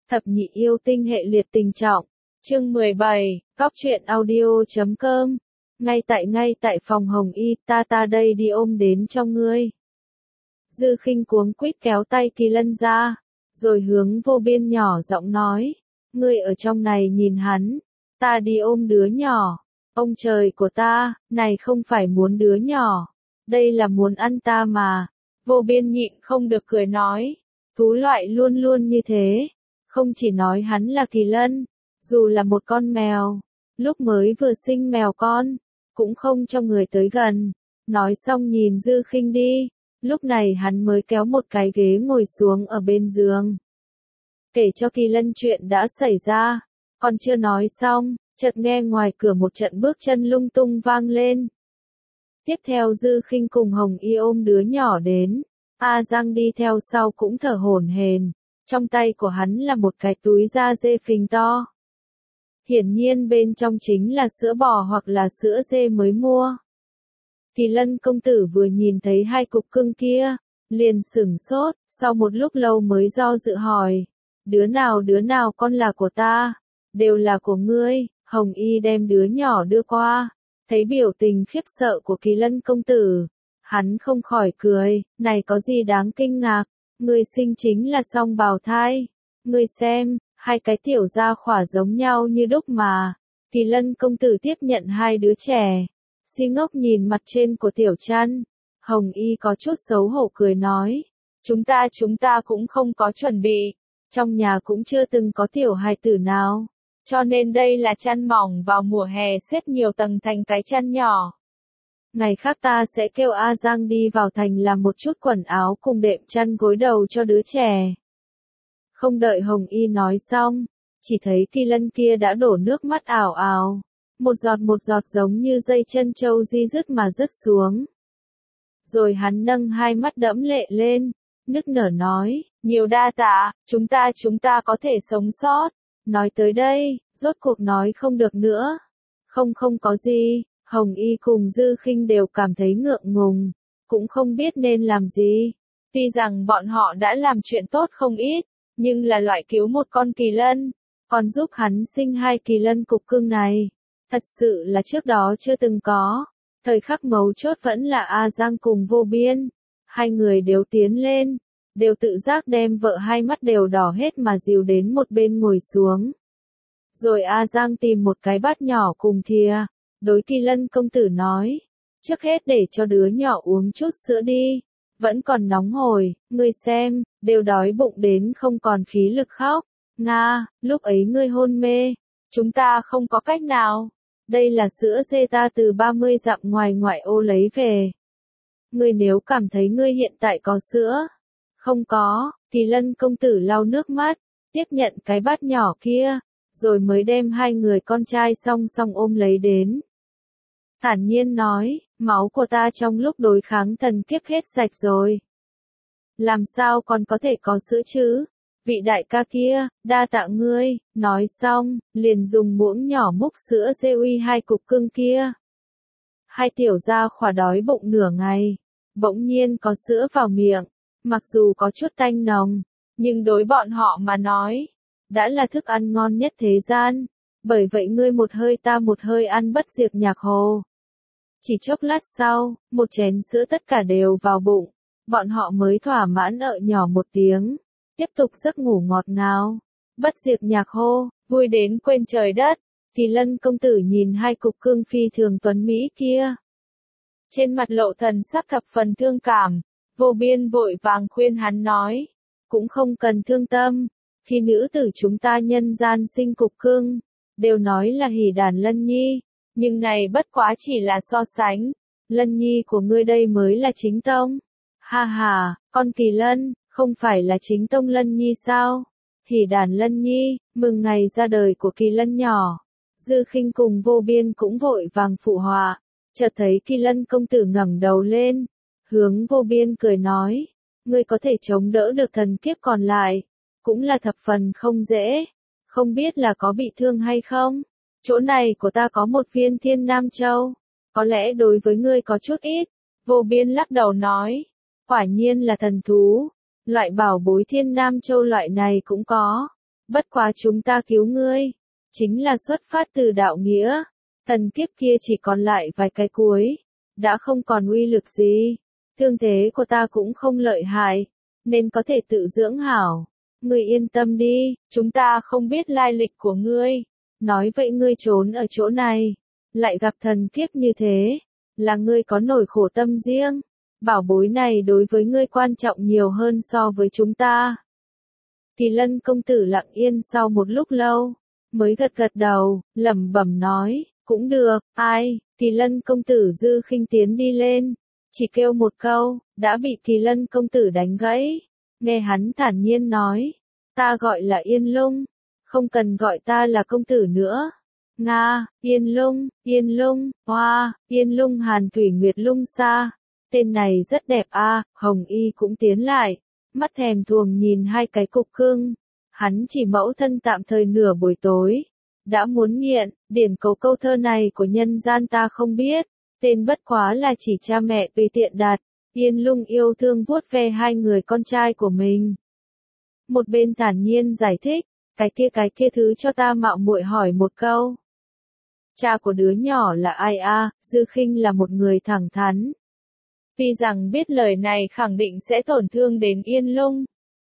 Thập nhị yêu tinh hệ liệt tình trọng. Chương 17, Góc truyện audio.com. Ngay tại phòng Hồng Y, ta đây đi ôm đến cho ngươi. Dư Khinh cuống quýt kéo tay Kỳ Lân ra, rồi hướng Vô Biên nhỏ giọng nói, ngươi ở trong này nhìn hắn, ta đi ôm đứa nhỏ. Ông trời của ta, này không phải muốn đứa nhỏ, đây là muốn ăn ta mà. Vô Biên nhịn không được cười nói, thú loại luôn luôn như thế, không chỉ nói hắn là Kỳ Lân, dù là một con mèo, lúc mới vừa sinh mèo con, cũng không cho người tới gần. Nói xong nhìn Dư Khinh đi, lúc này hắn mới kéo một cái ghế ngồi xuống ở bên giường. Kể cho Kỳ Lân chuyện đã xảy ra, còn chưa nói xong, chợt nghe ngoài cửa một trận bước chân lung tung vang lên. Tiếp theo Dư Khinh cùng Hồng Y ôm đứa nhỏ đến, A Giang đi theo sau cũng thở hổn hển, trong tay của hắn là một cái túi da dê phình to. Hiển nhiên bên trong chính là sữa bò hoặc là sữa dê mới mua. Kỳ Lân công tử vừa nhìn thấy hai cục cưng kia, liền sửng sốt, sau một lúc lâu mới do dự hỏi, đứa nào con là của ta, đều là của ngươi. Hồng Y đem đứa nhỏ đưa qua, thấy biểu tình khiếp sợ của Kỳ Lân công tử, hắn không khỏi cười, này có gì đáng kinh ngạc, ngươi sinh chính là song bào thai, ngươi xem, hai cái tiểu gia khỏa giống nhau như đúc mà. Kỳ Lân công tử tiếp nhận hai đứa trẻ, si ngốc nhìn mặt trên của tiểu chăn. Hồng Y có chút xấu hổ cười nói, chúng ta cũng không có chuẩn bị, trong nhà cũng chưa từng có tiểu hài tử nào, cho nên đây là chăn mỏng vào mùa hè xếp nhiều tầng thành cái chăn nhỏ. Ngày khác ta sẽ kêu A Giang đi vào thành làm một chút quần áo cùng đệm chăn gối đầu cho đứa trẻ. Không đợi Hồng Y nói xong, chỉ thấy Kỳ Lân kia đã đổ nước mắt ào ào, một giọt giống như dây chân trâu di dứt mà rớt xuống. Rồi hắn nâng hai mắt đẫm lệ lên, nức nở nói, nhiều đa tạ, chúng ta có thể sống sót. Nói tới đây, rốt cuộc nói không được nữa. Không có gì, Hồng Y cùng Dư Khinh đều cảm thấy ngượng ngùng, cũng không biết nên làm gì. Tuy rằng bọn họ đã làm chuyện tốt không ít, nhưng là loại cứu một con Kỳ Lân, còn giúp hắn sinh hai Kỳ Lân cục cưng này, thật sự là trước đó chưa từng có. Thời khắc mấu chốt vẫn là A Giang cùng Vô Biên, hai người đều tiến lên, đều tự giác đem vợ hai mắt đều đỏ hết mà dìu đến một bên ngồi xuống. Rồi A Giang tìm một cái bát nhỏ cùng thìa, đối Kỳ Lân công tử nói, trước hết để cho đứa nhỏ uống chút sữa đi, vẫn còn nóng hổi, ngươi xem, đều đói bụng đến không còn khí lực khóc. Nga, lúc ấy ngươi hôn mê, chúng ta không có cách nào, đây là sữa dê ta từ 30 dặm ngoài ngoại ô lấy về. Ngươi nếu cảm thấy ngươi hiện tại có sữa, không có. Kỳ Lân công tử lau nước mắt, tiếp nhận cái bát nhỏ kia, rồi mới đem hai người con trai song song ôm lấy đến. Thản nhiên nói, máu của ta trong lúc đối kháng thần kiếp hết sạch rồi. Làm sao còn có thể có sữa chứ? Vị đại ca kia, đa tạ ngươi. Nói xong, liền dùng muỗng nhỏ múc sữa dê uy hai cục cưng kia. Hai tiểu gia khỏa đói bụng nửa ngày, bỗng nhiên có sữa vào miệng, mặc dù có chút tanh nồng, nhưng đối bọn họ mà nói, đã là thức ăn ngon nhất thế gian. Bởi vậy ngươi một hơi ta một hơi ăn bất diệt nhạc hồ. Chỉ chốc lát sau, một chén sữa tất cả đều vào bụng, bọn họ mới thỏa mãn ợ nhỏ một tiếng, tiếp tục giấc ngủ ngọt ngào. Bất diệt nhạc hô, vui đến quên trời đất. Kỳ Lân công tử nhìn hai cục cưng phi thường tuấn mỹ kia, trên mặt lộ thần sắc thập phần thương cảm. Vô Biên vội vàng khuyên hắn nói, cũng không cần thương tâm, khi nữ tử chúng ta nhân gian sinh cục cưng, đều nói là hỷ đàn Lân Nhi, nhưng này bất quá chỉ là so sánh, Lân Nhi của ngươi đây mới là chính tông. Ha ha, con Kỳ Lân, không phải là chính tông Lân Nhi sao? Hỷ đàn Lân Nhi, mừng ngày ra đời của Kỳ Lân nhỏ. Dư Khinh cùng Vô Biên cũng vội vàng phụ họa, chợt thấy Kỳ Lân công tử ngẩng đầu lên, hướng Vô Biên cười nói, ngươi có thể chống đỡ được thần kiếp còn lại, cũng là thập phần không dễ, không biết là có bị thương hay không? Chỗ này của ta có một viên Thiên Nam Châu, có lẽ đối với ngươi có chút ít. Vô Biên lắc đầu nói, quả nhiên là thần thú, loại bảo bối Thiên Nam Châu loại này cũng có, Bất quá chúng ta cứu ngươi, chính là xuất phát từ đạo nghĩa. Thần kiếp kia chỉ còn lại vài cái cuối, đã không còn uy lực gì. Thương thế của ta cũng không lợi hại, nên có thể tự dưỡng hảo. Ngươi yên tâm đi, chúng ta không biết lai lịch của ngươi. Nói vậy ngươi trốn ở chỗ này, lại gặp thần kiếp như thế, là ngươi có nỗi khổ tâm riêng. Bảo bối này đối với ngươi quan trọng nhiều hơn so với chúng ta. Kỳ Lân công tử lặng yên sau một lúc lâu, mới gật gật đầu, lẩm bẩm nói, cũng được, ai. Kỳ Lân công tử Dư Khinh tiến đi lên, chỉ kêu một câu, đã bị Kỳ Lân công tử đánh gãy. Nghe hắn thản nhiên nói, ta gọi là Yên Lung, không cần gọi ta là công tử nữa. Nga, Yên Lung, hoa, Yên Lung Hàn Thủy Nguyệt Lung Sa. Tên này rất đẹp a. Hồng Y cũng tiến lại, mắt thèm thuồng nhìn hai cái cục cưng. Hắn chỉ mẫu thân tạm thời nửa buổi tối, đã muốn nghiện. Điển cấu câu thơ này của nhân gian ta không biết, tên bất quá là chỉ cha mẹ tùy tiện đặt. Yên Lung yêu thương vuốt ve hai người con trai của mình. Một bên thản nhiên giải thích, cái kia thứ cho ta mạo muội hỏi một câu. Cha của đứa nhỏ là ai a? Dư Khinh là một người thẳng thắn. Tuy rằng biết lời này khẳng định sẽ tổn thương đến Yên Lung,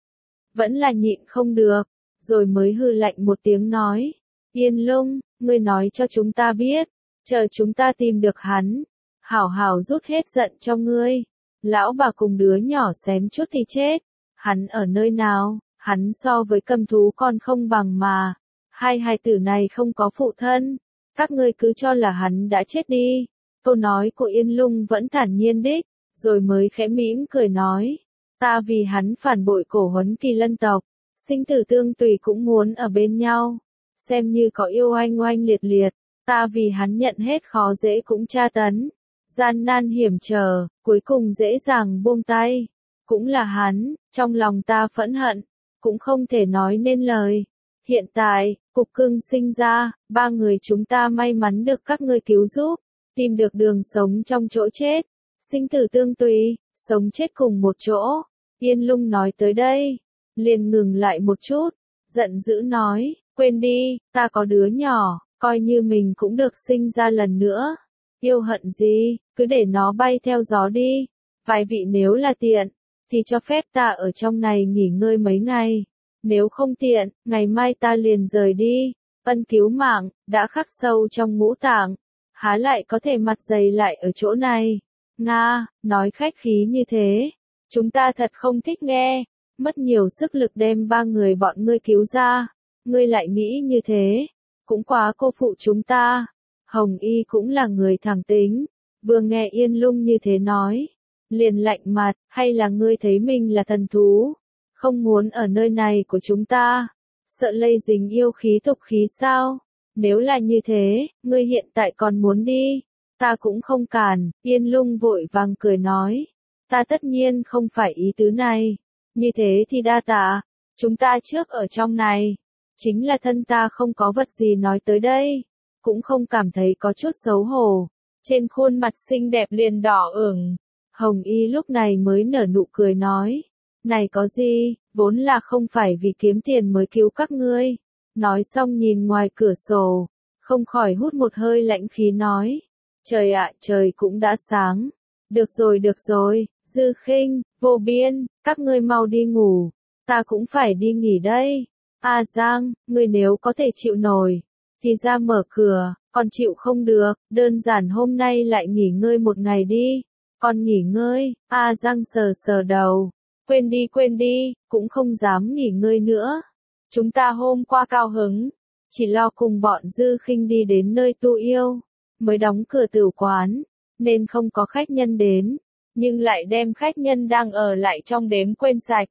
vẫn là nhịn không được, rồi mới hừ lạnh một tiếng nói. Yên Lung, ngươi nói cho chúng ta biết, chờ chúng ta tìm được hắn, hảo hảo rút hết giận cho ngươi. Lão bà cùng đứa nhỏ xém chút thì chết, hắn ở nơi nào, hắn so với cầm thú còn không bằng mà. Hai hài tử này không có phụ thân, các ngươi cứ cho là hắn đã chết đi. Câu nói của Yên Lung vẫn thản nhiên đích, rồi mới khẽ mỉm cười nói, ta vì hắn phản bội cổ huấn Kỳ Lân tộc, sinh tử tương tùy cũng muốn ở bên nhau, xem như có yêu oanh oanh liệt liệt, ta vì hắn nhận hết khó dễ cũng tra tấn, gian nan hiểm trở, cuối cùng dễ dàng buông tay, cũng là hắn, trong lòng ta phẫn hận, cũng không thể nói nên lời. Hiện tại, cục cưng sinh ra, ba người chúng ta may mắn được các ngươi cứu giúp, tìm được đường sống trong chỗ chết, sinh tử tương tùy, sống chết cùng một chỗ. Yên Lung nói tới đây, liền ngừng lại một chút, giận dữ nói, quên đi, ta có đứa nhỏ, coi như mình cũng được sinh ra lần nữa. Yêu hận gì, cứ để nó bay theo gió đi. Vài vị nếu là tiện, thì cho phép ta ở trong này nghỉ ngơi mấy ngày. Nếu không tiện, ngày mai ta liền rời đi. Ân cứu mạng, đã khắc sâu trong ngũ tạng, há lại có thể mặt dày lại ở chỗ này. Nga, nói khách khí như thế, chúng ta thật không thích nghe, mất nhiều sức lực đem ba người bọn ngươi cứu ra, ngươi lại nghĩ như thế, cũng quá cô phụ chúng ta. Hồng Y cũng là người thẳng tính, vừa nghe Yên Lung như thế nói, liền lạnh mặt, hay là ngươi thấy mình là thần thú, không muốn ở nơi này của chúng ta, sợ lây dính yêu khí tục khí sao? Nếu là như thế, ngươi hiện tại còn muốn đi, ta cũng không cản. Yên Lung vội vàng cười nói, ta tất nhiên không phải ý tứ này, như thế thì đa tạ, chúng ta trước ở trong này, chính là thân ta không có vật gì nói tới đây, cũng không cảm thấy có chút xấu hổ, trên khuôn mặt xinh đẹp liền đỏ ửng. Hồng Y lúc này mới nở nụ cười nói, này có gì, vốn là không phải vì kiếm tiền mới cứu các ngươi. Nói xong nhìn ngoài cửa sổ, không khỏi hút một hơi lãnh khí nói, trời ạ, trời cũng đã sáng. Được rồi, Dư Khinh, Vô Biên, các ngươi mau đi ngủ, ta cũng phải đi nghỉ đây. A Giang, ngươi nếu có thể chịu nổi, thì ra mở cửa, còn chịu không được, đơn giản hôm nay lại nghỉ ngơi một ngày đi. Còn nghỉ ngơi, A Giang sờ sờ đầu, quên đi, cũng không dám nghỉ ngơi nữa. Chúng ta hôm qua cao hứng, chỉ lo cùng bọn Dư Khinh đi đến nơi tu yêu, mới đóng cửa tửu quán, nên không có khách nhân đến, nhưng lại đem khách nhân đang ở lại trong đếm quên sạch.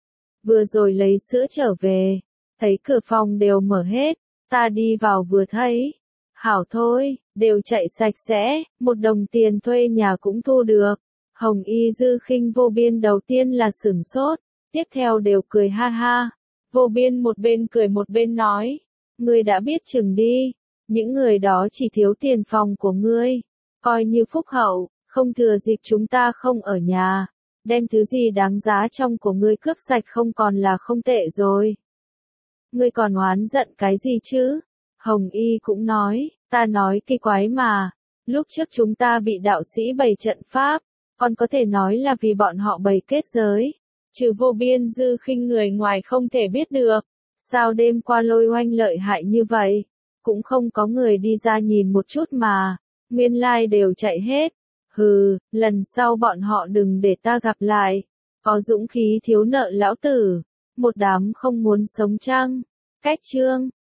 Vừa rồi lấy sữa trở về, thấy cửa phòng đều mở hết, ta đi vào vừa thấy, hảo thôi, đều chạy sạch sẽ, một đồng tiền thuê nhà cũng thu được. Hồng Y Dư Khinh Vô Biên đầu tiên là sửng sốt, tiếp theo đều cười ha ha. Vô Biên một bên cười một bên nói, ngươi đã biết chừng đi, những người đó chỉ thiếu tiền phòng của ngươi, coi như phúc hậu, không thừa dịp chúng ta không ở nhà, đem thứ gì đáng giá trong của ngươi cướp sạch không còn là không tệ rồi. Ngươi còn oán giận cái gì chứ? Hồng Y cũng nói, ta nói kỳ quái mà, lúc trước chúng ta bị đạo sĩ bày trận pháp, còn có thể nói là vì bọn họ bày kết giới, trừ vô biên dư khinh người ngoài không thể biết được, sao đêm qua lôi oanh lợi hại như vậy, cũng không có người đi ra nhìn một chút mà, nguyên lai đều chạy hết, hừ, lần sau bọn họ đừng để ta gặp lại, có dũng khí thiếu nợ lão tử, một đám không muốn sống chăng, cách chương.